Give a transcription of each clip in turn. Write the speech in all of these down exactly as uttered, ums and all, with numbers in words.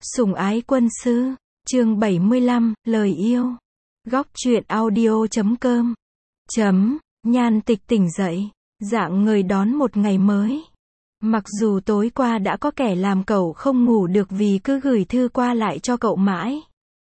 Sủng ái quân sư, chương bảy mươi lăm, lời yêu. Góc truyện audio chấm com. Chấm, Nhan Tịch tỉnh dậy, dạng người đón một ngày mới. Mặc dù tối qua đã có kẻ làm cậu không ngủ được vì cứ gửi thư qua lại cho cậu mãi.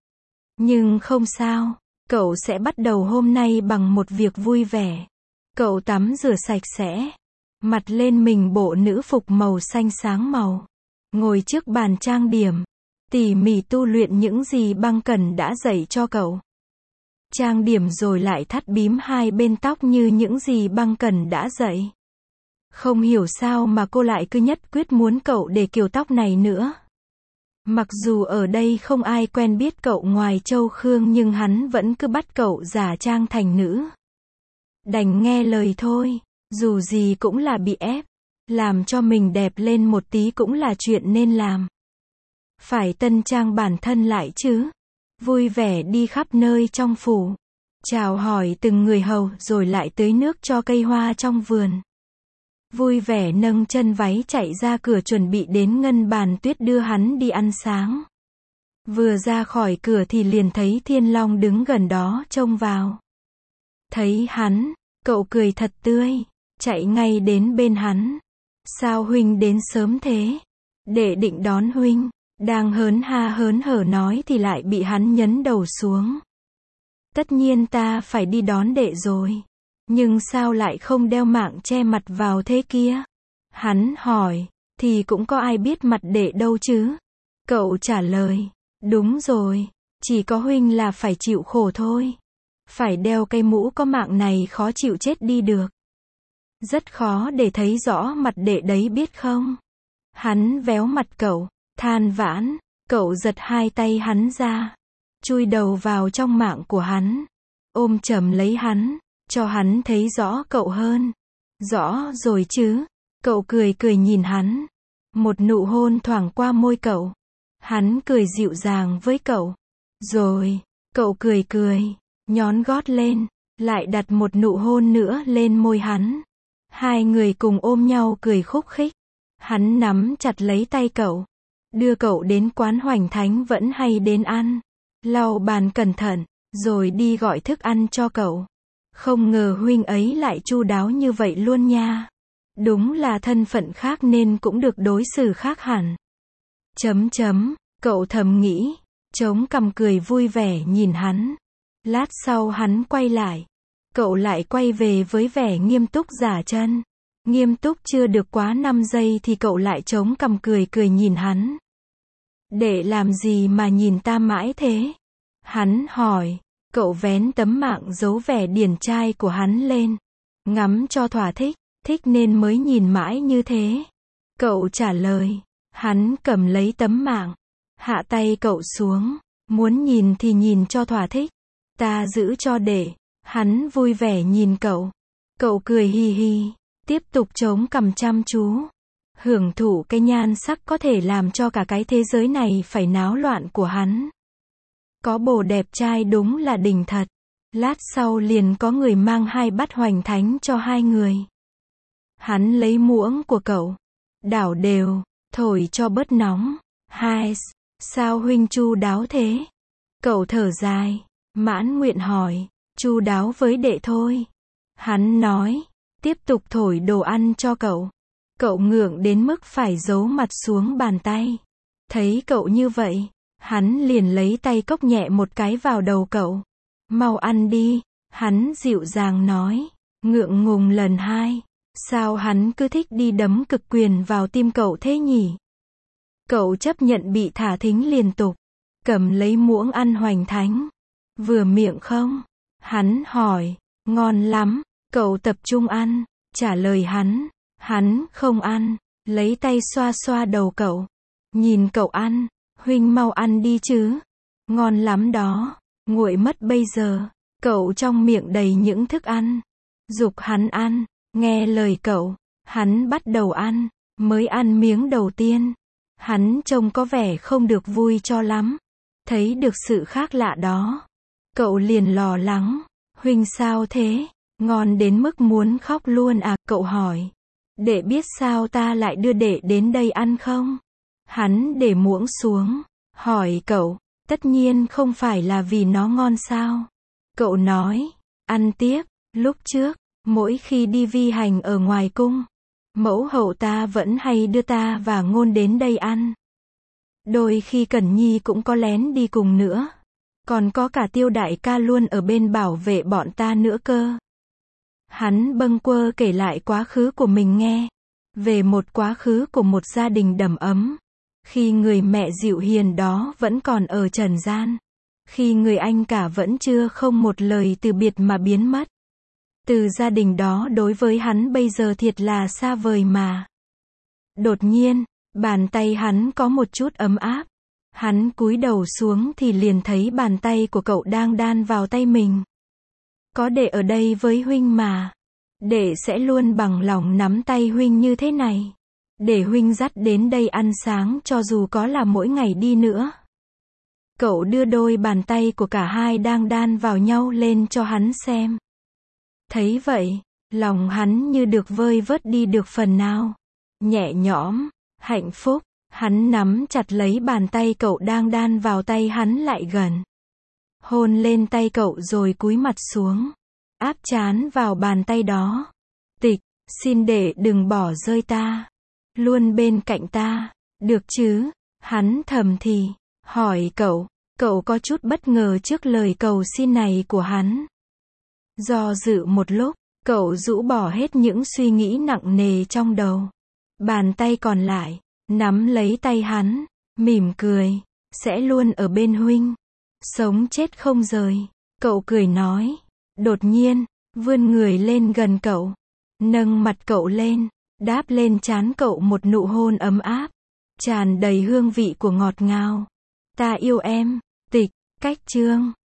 Nhưng không sao, cậu sẽ bắt đầu hôm nay bằng một việc vui vẻ. Cậu tắm rửa sạch sẽ, mặt lên mình bộ nữ phục màu xanh sáng màu. Ngồi trước bàn trang điểm, tỉ mỉ tu luyện những gì băng cẩn đã dạy cho cậu. Trang điểm rồi lại thắt bím hai bên tóc như những gì băng cẩn đã dạy. Không hiểu sao mà cô lại cứ nhất quyết muốn cậu để kiểu tóc này nữa. Mặc dù ở đây không ai quen biết cậu ngoài Châu Khương nhưng hắn vẫn cứ bắt cậu giả trang thành nữ. Đành nghe lời thôi, dù gì cũng là bị ép. Làm cho mình đẹp lên một tí cũng là chuyện nên làm. Phải tân trang bản thân lại chứ. Vui vẻ đi khắp nơi trong phủ. Chào hỏi từng người hầu rồi lại tưới nước cho cây hoa trong vườn. Vui vẻ nâng chân váy chạy ra cửa chuẩn bị đến Ngân Bàn Tuyết đưa hắn đi ăn sáng. Vừa ra khỏi cửa thì liền thấy Thiên Long đứng gần đó trông vào. Thấy hắn, cậu cười thật tươi, chạy ngay đến bên hắn. Sao huynh đến sớm thế? Đệ định đón huynh. Đang hớn ha hớn hở nói thì lại bị hắn nhấn đầu xuống. Tất nhiên ta phải đi đón đệ rồi. Nhưng sao lại không đeo mạng che mặt vào thế kia? Hắn hỏi, thì cũng có ai biết mặt đệ đâu chứ? Cậu trả lời, đúng rồi, chỉ có huynh là phải chịu khổ thôi. Phải đeo cây mũ có mạng này khó chịu chết đi được. Rất khó để thấy rõ mặt đệ đấy biết không? Hắn véo mặt cậu, than vãn, cậu giật hai tay hắn ra, chui đầu vào trong mạng của hắn, ôm chầm lấy hắn, cho hắn thấy rõ cậu hơn. Rõ rồi chứ, cậu cười cười nhìn hắn, một nụ hôn thoảng qua môi cậu, hắn cười dịu dàng với cậu, rồi, cậu cười cười, nhón gót lên, lại đặt một nụ hôn nữa lên môi hắn. Hai người cùng ôm nhau cười khúc khích. Hắn nắm chặt lấy tay cậu, đưa cậu đến quán Hoành Thánh vẫn hay đến ăn, lau bàn cẩn thận, rồi đi gọi thức ăn cho cậu. Không ngờ huynh ấy lại chu đáo như vậy luôn nha. Đúng là thân phận khác nên cũng được đối xử khác hẳn. Chấm chấm, cậu thầm nghĩ, chống cằm cười vui vẻ nhìn hắn. Lát sau hắn quay lại, cậu lại quay về với vẻ nghiêm túc giả chân. Nghiêm túc chưa được quá năm giây thì cậu lại chống cằm cười cười nhìn hắn. Để làm gì mà nhìn ta mãi thế? Hắn hỏi, cậu vén tấm mạng giấu vẻ điển trai của hắn lên. Ngắm cho thỏa thích, thích nên mới nhìn mãi như thế. Cậu trả lời, hắn cầm lấy tấm mạng, hạ tay cậu xuống, muốn nhìn thì nhìn cho thỏa thích. Ta giữ cho để, hắn vui vẻ nhìn cậu. Cậu cười hi hi. Tiếp tục chống cằm chăm chú, hưởng thụ cái nhan sắc có thể làm cho cả cái thế giới này phải náo loạn của hắn. Có bồ đẹp trai đúng là đỉnh thật. Lát sau liền có người mang hai bát Hoành Thánh cho hai người. Hắn lấy muỗng của cậu, đảo đều, thổi cho bớt nóng. Hai, sao huynh chu đáo thế? Cậu thở dài, mãn nguyện hỏi, chu đáo với đệ thôi. Hắn nói, tiếp tục thổi đồ ăn cho cậu. Cậu ngượng đến mức phải giấu mặt xuống bàn tay. Thấy cậu như vậy, hắn liền lấy tay cốc nhẹ một cái vào đầu cậu. Mau ăn đi, hắn dịu dàng nói. Ngượng ngùng lần hai, sao hắn cứ thích đi đấm cực quyền vào tim cậu thế nhỉ? Cậu chấp nhận bị thả thính liên tục, cầm lấy muỗng ăn Hoành Thánh. Vừa miệng không? Hắn hỏi, ngon lắm. Cậu tập trung ăn, trả lời hắn, hắn không ăn, lấy tay xoa xoa đầu cậu. Nhìn cậu ăn, huynh mau ăn đi chứ. Ngon lắm đó, nguội mất bây giờ. Cậu trong miệng đầy những thức ăn. Giục hắn ăn, nghe lời cậu, hắn bắt đầu ăn, mới ăn miếng đầu tiên. Hắn trông có vẻ không được vui cho lắm. Thấy được sự khác lạ đó, cậu liền lo lắng, huynh sao thế? Ngon đến mức muốn khóc luôn à? Cậu hỏi, đệ biết sao ta lại đưa đệ đến đây ăn không? Hắn để muỗng xuống, hỏi cậu, tất nhiên không phải là vì nó ngon sao? Cậu nói, ăn tiếp, lúc trước, mỗi khi đi vi hành ở ngoài cung, mẫu hậu ta vẫn hay đưa ta và Ngôn đến đây ăn. Đôi khi Cẩn Nhi cũng có lén đi cùng nữa. Còn có cả Tiêu đại ca luôn ở bên bảo vệ bọn ta nữa cơ. Hắn bâng quơ kể lại quá khứ của mình nghe. Về một quá khứ của một gia đình đầm ấm. Khi người mẹ dịu hiền đó vẫn còn ở trần gian. Khi người anh cả vẫn chưa không một lời từ biệt mà biến mất. Từ gia đình đó đối với hắn bây giờ thiệt là xa vời mà. Đột nhiên, bàn tay hắn có một chút ấm áp. Hắn cúi đầu xuống thì liền thấy bàn tay của cậu đang đan vào tay mình. Có đệ ở đây với huynh mà. Đệ sẽ luôn bằng lòng nắm tay huynh như thế này. Để huynh dắt đến đây ăn sáng cho dù có là mỗi ngày đi nữa. Cậu đưa đôi bàn tay của cả hai đang đan vào nhau lên cho hắn xem. Thấy vậy, lòng hắn như được vơi vớt đi được phần nào. Nhẹ nhõm, hạnh phúc, hắn nắm chặt lấy bàn tay cậu đang đan vào tay hắn lại gần. Hôn lên tay cậu rồi cúi mặt xuống. Áp trán vào bàn tay đó. Tịch, xin đệ đừng bỏ rơi ta. Luôn bên cạnh ta, được chứ? Hắn thầm thì, hỏi cậu, cậu có chút bất ngờ trước lời cầu xin này của hắn. Do dự một lúc, cậu rũ bỏ hết những suy nghĩ nặng nề trong đầu. Bàn tay còn lại, nắm lấy tay hắn, mỉm cười, sẽ luôn ở bên huynh. Sống chết không rời. Cậu cười nói. Đột nhiên, vươn người lên gần cậu. Nâng mặt cậu lên, đáp lên trán cậu một nụ hôn ấm áp. Tràn đầy hương vị của ngọt ngào. Ta yêu em, Tịch, cách chương.